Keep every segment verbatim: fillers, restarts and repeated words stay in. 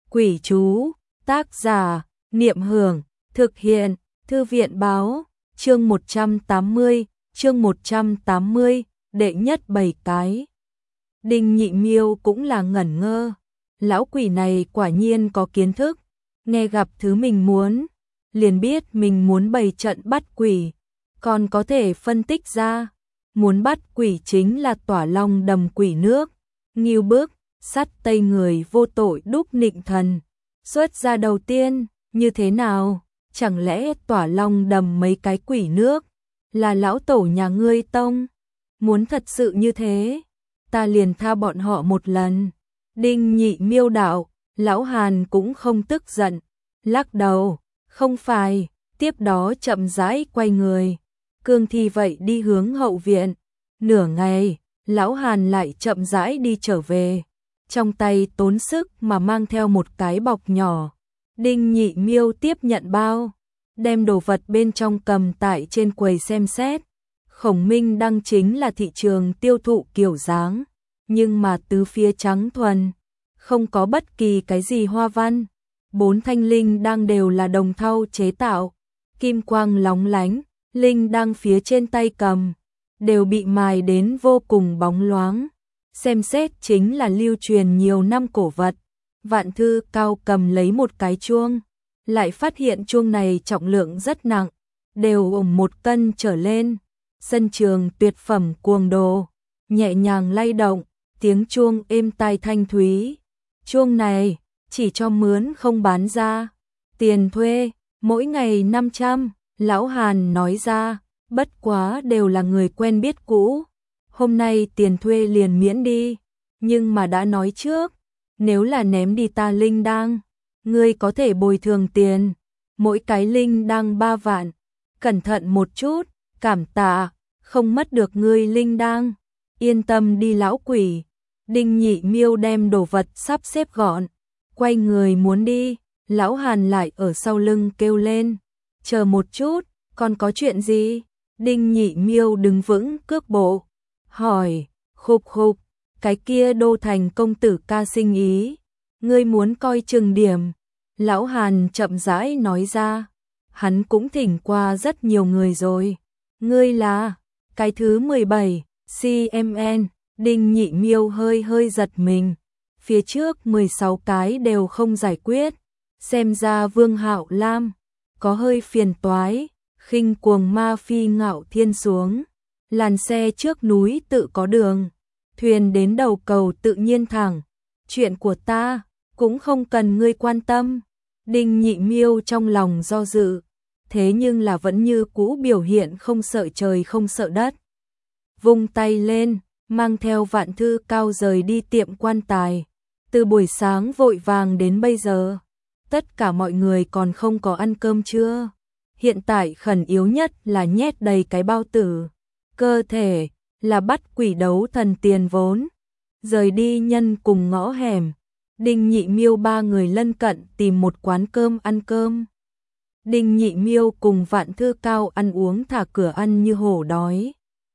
Quỷ chú, tác giả, Niệm Hưởng, thực hiện, Thư viện báo, chương một trăm tám mươi, chương một trăm tám mươi, đệ nhất bảy cái. Đinh Nhị Miêu cũng là ngẩn ngơ, lão quỷ này quả nhiên có kiến thức, nghe gặp thứ mình muốn, liền biết mình muốn bày trận bắt quỷ, còn có thể phân tích ra, muốn bắt quỷ chính là tỏa long đầm quỷ nước, Ngưu Bức, sắt tây người vô tội đúc nịnh thần. Xuất ra đầu tiên, như thế nào? Chẳng lẽ tỏa long đầm mấy cái quỷ nước là lão tổ nhà ngươi tông? Muốn thật sự như thế, ta liền tha bọn họ một lần. Đinh Nhị Miêu đạo, lão Hàn cũng không tức giận, lắc đầu, không phải, tiếp đó chậm rãi quay người, cương thi vậy đi hướng hậu viện. Nửa ngày, lão Hàn lại chậm rãi đi trở về, trong tay tốn sức mà mang theo một cái bọc nhỏ. Đinh Nhị Miêu tiếp nhận bao, đem đồ vật bên trong cầm tại trên quầy xem xét. Khổng Minh Đăng chính là thị trường tiêu thụ kiểu dáng, nhưng mà tứ phía trắng thuần, không có bất kỳ cái gì hoa văn. Bốn thanh linh đăng đều là đồng thau chế tạo, kim quang lóng lánh, linh đăng phía trên tay cầm đều bị mài đến vô cùng bóng loáng. Xem xét chính là lưu truyền nhiều năm cổ vật. Vạn Thư Cao cầm lấy một cái chuông, lại phát hiện chuông này trọng lượng rất nặng, đều ủng một cân trở lên. Sân trường tuyệt phẩm cuồng đồ, nhẹ nhàng lay động, tiếng chuông êm tai thanh thúy. Chuông này chỉ cho mướn không bán ra, tiền thuê mỗi ngày năm trăm. Lão Hàn nói ra, bất quá đều là người quen biết cũ, hôm nay tiền thuê liền miễn đi, nhưng mà đã nói trước, nếu là ném đi ta linh đăng, ngươi có thể bồi thường tiền, mỗi cái linh đăng ba vạn, cẩn thận một chút, cảm tạ, không mất được ngươi linh đăng, yên tâm đi lão quỷ. Đinh Nhị Miêu đem đồ vật sắp xếp gọn, quay người muốn đi, lão Hàn lại ở sau lưng kêu lên, chờ một chút, còn có chuyện gì? Đinh Nhị Miêu đứng vững cước bộ, hỏi, khục khục, cái kia Đô Thành công tử ca sinh ý, ngươi muốn coi chừng điểm. Lão Hàn chậm rãi nói ra, hắn cũng thỉnh qua rất nhiều người rồi, ngươi là cái thứ mười bảy, xê em en. Đinh Nhị Miêu hơi hơi giật mình, phía trước mười sáu cái đều không giải quyết, xem ra Vương Hạo Lam có hơi phiền toái. Khinh cuồng ma phi ngạo thiên xuống, làn xe trước núi tự có đường, thuyền đến đầu cầu tự nhiên thẳng, chuyện của ta cũng không cần ngươi quan tâm. Đinh Nhị Miêu trong lòng do dự, thế nhưng là vẫn như cũ biểu hiện không sợ trời không sợ đất. Vung tay lên, mang theo Vạn Thư Cao rời đi tiệm quan tài. Từ buổi sáng vội vàng đến bây giờ, tất cả mọi người còn không có ăn cơm trưa. Hiện tại khẩn yếu nhất là nhét đầy cái bao tử, cơ thể là bắt quỷ đấu thần tiền vốn. Rời đi nhân cùng ngõ hẻm, Đinh Nhị Miêu ba người lân cận tìm một quán cơm ăn cơm. Đinh Nhị Miêu cùng Vạn Thư Cao ăn uống thả cửa ăn như hổ đói.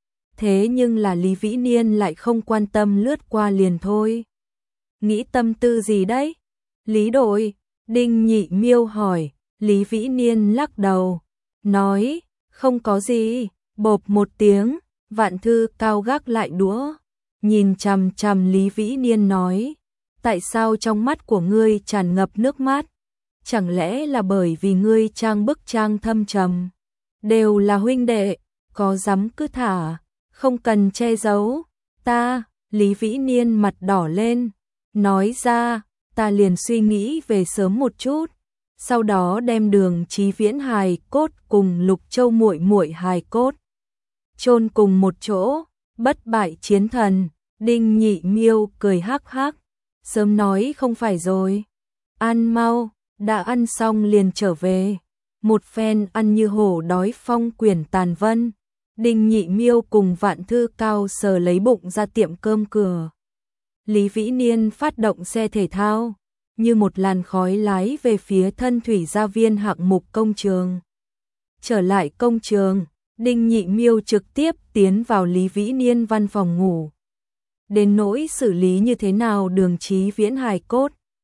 Thế nhưng là Lý Vĩ Niên lại không quan tâm, lướt qua liền thôi. Nghĩ tâm tư gì đấy? Lý đội, Đinh Nhị Miêu hỏi. Lý Vĩ Niên lắc đầu, nói, không có gì. Bộp một tiếng, Vạn Thư Cao gác lại đũa, nhìn chằm chằm Lý Vĩ Niên nói, tại sao trong mắt của ngươi tràn ngập nước mắt? Chẳng lẽ là bởi vì ngươi trang bức trang thâm trầm? Đều là huynh đệ, có dám cứ thả, không cần che giấu. Ta, Lý Vĩ Niên mặt đỏ lên, nói ra, ta liền suy nghĩ về sớm một chút. Sau đó đem Đường Chí Viễn hài cốt cùng Lục Châu muội muội hài cốt chôn cùng một chỗ, bất bại chiến thần. Đinh Nhị Miêu cười hắc hắc, sớm nói không phải rồi. Ăn mau, đã ăn xong liền trở về. Một phen ăn như hổ đói phong quyển tàn vân. Đinh Nhị Miêu cùng Vạn Thư Cao sờ lấy bụng ra tiệm cơm cửa. Lý Vĩ Niên phát động xe thể thao, như một làn khói lái về phía Thân Thủy Gia Viên hạng mục công trường. Trở lại công trường, Đinh Nhị Miêu trực tiếp tiến vào Lý Vĩ Niên văn phòng ngủ. Đến nỗi xử lý như thế nào Đường Chí Viễn hài cốt,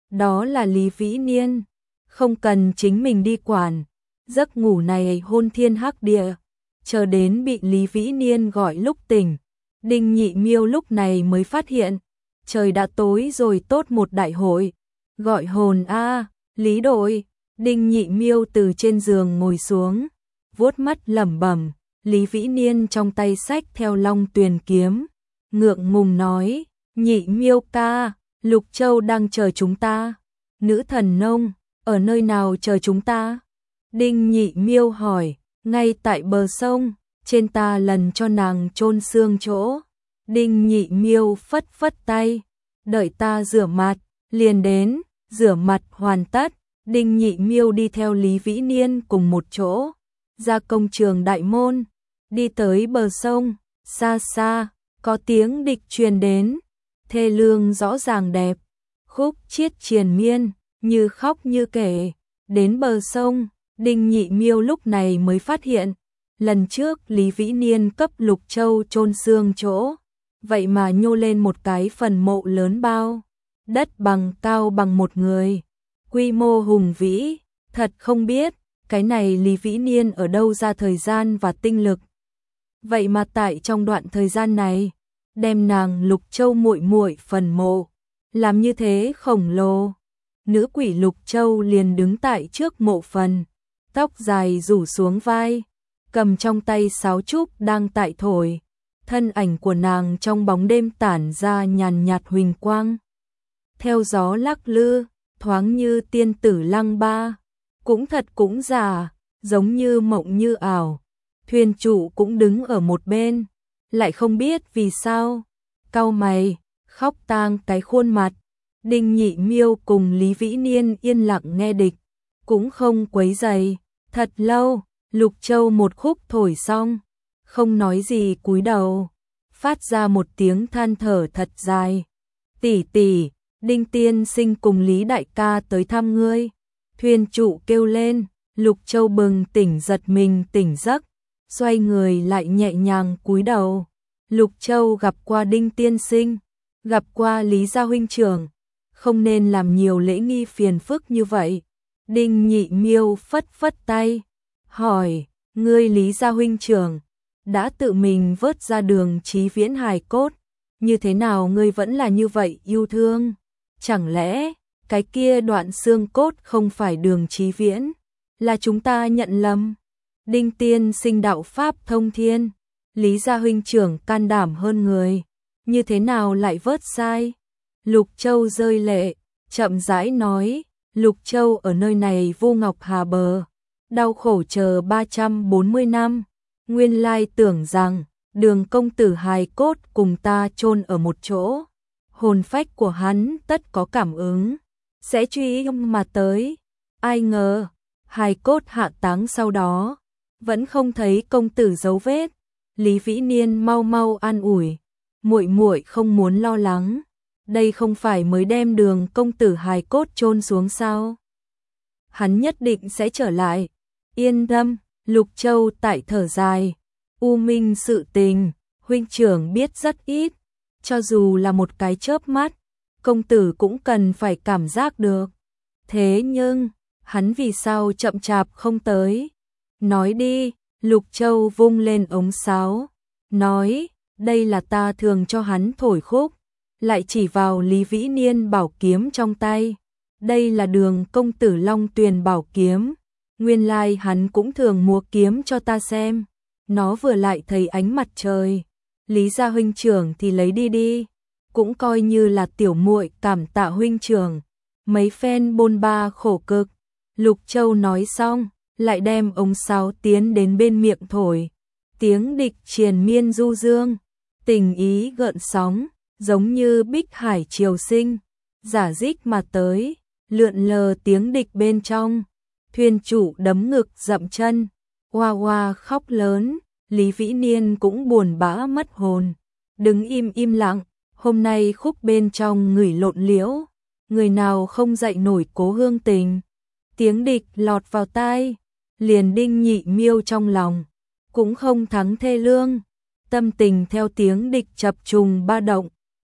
đó là Lý Vĩ Niên, không cần chính mình đi quản, giấc ngủ này hôn thiên hắc địa, chờ đến bị Lý Vĩ Niên gọi lúc tỉnh, Đinh Nhị Miêu lúc này mới phát hiện, trời đã tối rồi, tốt một đại hội, gọi hồn a, Lý đội. Đinh Nhị Miêu từ trên giường ngồi xuống, vuốt mắt lẩm bẩm, Lý Vĩ Niên trong tay xách theo Long Tuyền kiếm, ngượng ngùng nói, Nhị Miêu ca, Lục Châu đang chờ chúng ta. Nữ thần nông, ở nơi nào chờ chúng ta? Đinh Nhị Miêu hỏi, ngay tại bờ sông, trên ta lần cho nàng chôn xương chỗ. Đinh Nhị Miêu phất phất tay, đợi ta rửa mặt, liền đến, rửa mặt hoàn tất. Đinh Nhị Miêu đi theo Lý Vĩ Niên cùng một chỗ, ra công trường đại môn, đi tới bờ sông, xa xa, có tiếng địch truyền đến, thê lương rõ ràng đẹp, khúc chiết triền miên, như khóc như kể. Đến bờ sông, Đinh Nhị Miêu lúc này mới phát hiện, lần trước Lý Vĩ Niên cấp Lục Châu chôn xương chỗ, vậy mà nhô lên một cái phần mộ lớn bao, đất bằng cao bằng một người. Quy mô hùng vĩ, thật không biết, cái này Lý Vĩ Niên ở đâu ra thời gian và tinh lực. Vậy mà tại trong đoạn thời gian này, đem nàng Lục Châu muội muội phần mộ, làm như thế khổng lồ. Nữ quỷ Lục Châu liền đứng tại trước mộ phần, tóc dài rủ xuống vai, cầm trong tay sáo trúc đang tại thổi. Thân ảnh của nàng trong bóng đêm tản ra nhàn nhạt huỳnh quang. Theo gió lắc lư, thoáng như tiên tử lăng ba, cũng thật cũng giả, giống như mộng như ảo. Thuyền chủ cũng đứng ở một bên, lại không biết vì sao, cau mày, khóc tang cái khuôn mặt. Đinh Nhị Miêu cùng Lý Vĩ Niên yên lặng nghe địch, cũng không quấy rầy. Thật lâu, Lục Châu một khúc thổi xong, không nói gì cúi đầu, phát ra một tiếng than thở thật dài. Tỷ tỷ, Đinh tiên sinh cùng Lý đại ca tới thăm ngươi. Thuyền trụ kêu lên, Lục Châu bừng tỉnh giật mình tỉnh giấc, xoay người lại nhẹ nhàng cúi đầu. Lục Châu gặp qua Đinh tiên sinh, gặp qua Lý gia huynh trưởng, không nên làm nhiều lễ nghi phiền phức như vậy. Đinh Nhị Miêu phất phất tay, hỏi, ngươi Lý gia huynh trưởng, đã tự mình vớt ra Đường Chí Viễn hài cốt, như thế nào ngươi vẫn là như vậy yêu thương? Chẳng lẽ, cái kia đoạn xương cốt không phải Đường Chí Viễn, là chúng ta nhận lầm? Đinh tiên sinh đạo pháp thông thiên, Lý gia huynh trưởng can đảm hơn người, như thế nào lại vớt sai? Lục Châu rơi lệ, chậm rãi nói, Lục Châu ở nơi này vô ngọc hà bờ, đau khổ chờ ba trăm bốn mươi năm, nguyên lai tưởng rằng Đường công tử hài cốt cùng ta chôn ở một chỗ, hồn phách của hắn tất có cảm ứng, sẽ truy mà tới. Ai ngờ, hài cốt hạ táng sau đó, vẫn không thấy công tử dấu vết. Lý Vĩ Niên mau mau an ủi, muội muội không muốn lo lắng, đây không phải mới đem Đường công tử hài cốt chôn xuống sao? Hắn nhất định sẽ trở lại. Yên tâm, Lục Châu tại thở dài, U Minh sự tình, huynh trưởng biết rất ít, cho dù là một cái chớp mắt, công tử cũng cần phải cảm giác được. Thế nhưng, hắn vì sao chậm chạp không tới? Nói đi. Lục Châu vung lên ống sáo, nói, đây là ta thường cho hắn thổi khúc, lại chỉ vào Lý Vĩ Niên bảo kiếm trong tay. Đây là Đường công tử Long Tuyền bảo kiếm, nguyên lai hắn cũng thường múa kiếm cho ta xem. Nó vừa lại thấy ánh mặt trời, Lý gia huynh trưởng thì lấy đi đi, cũng coi như là tiểu muội cảm tạ huynh trưởng. Mấy phen bôn ba khổ cực. Lục Châu nói xong, lại đem ống sáo tiến đến bên miệng thổi. Tiếng địch triền miên du dương, tình ý gợn sóng, giống như bích hải triều sinh, giả dích mà tới, lượn lờ tiếng địch bên trong. Thuyền chủ đấm ngực dậm chân, oa oa khóc lớn. Lý Vĩ Niên cũng buồn bã mất hồn, đứng im im lặng. Hôm nay khúc bên trong người lộn liễu, người nào không dậy nổi Cố Hương Tình. Tiếng địch lọt vào tai, liền Đinh Nhị Miêu trong lòng cũng không thắng thê lương, tâm tình theo tiếng địch chập trùng ba động.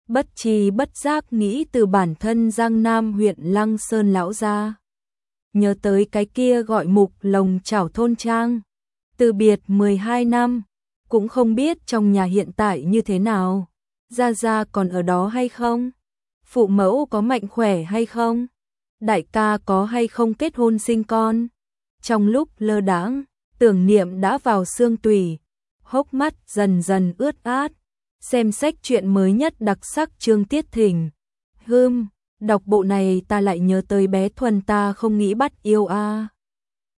bất tri bất giác nghĩ từ bản thân Giang Nam huyện Lăng Sơn lão gia. Nhớ tới cái kia gọi Mục Lồng Chảo thôn trang, từ biệt mười hai năm, cũng không biết trong nhà hiện tại như thế nào, gia gia còn ở đó hay không? Phụ mẫu có mạnh khỏe hay không? Đại ca có hay không kết hôn sinh con? Trong lúc lơ đãng, tưởng niệm đã vào xương tủy, hốc mắt dần dần ướt át. Xem sách truyện mới nhất đặc sắc Trương Tiết Thỉnh. Hưm, đọc bộ này ta lại nhớ tới bé Thuần ta không nghĩ bắt yêu a. À.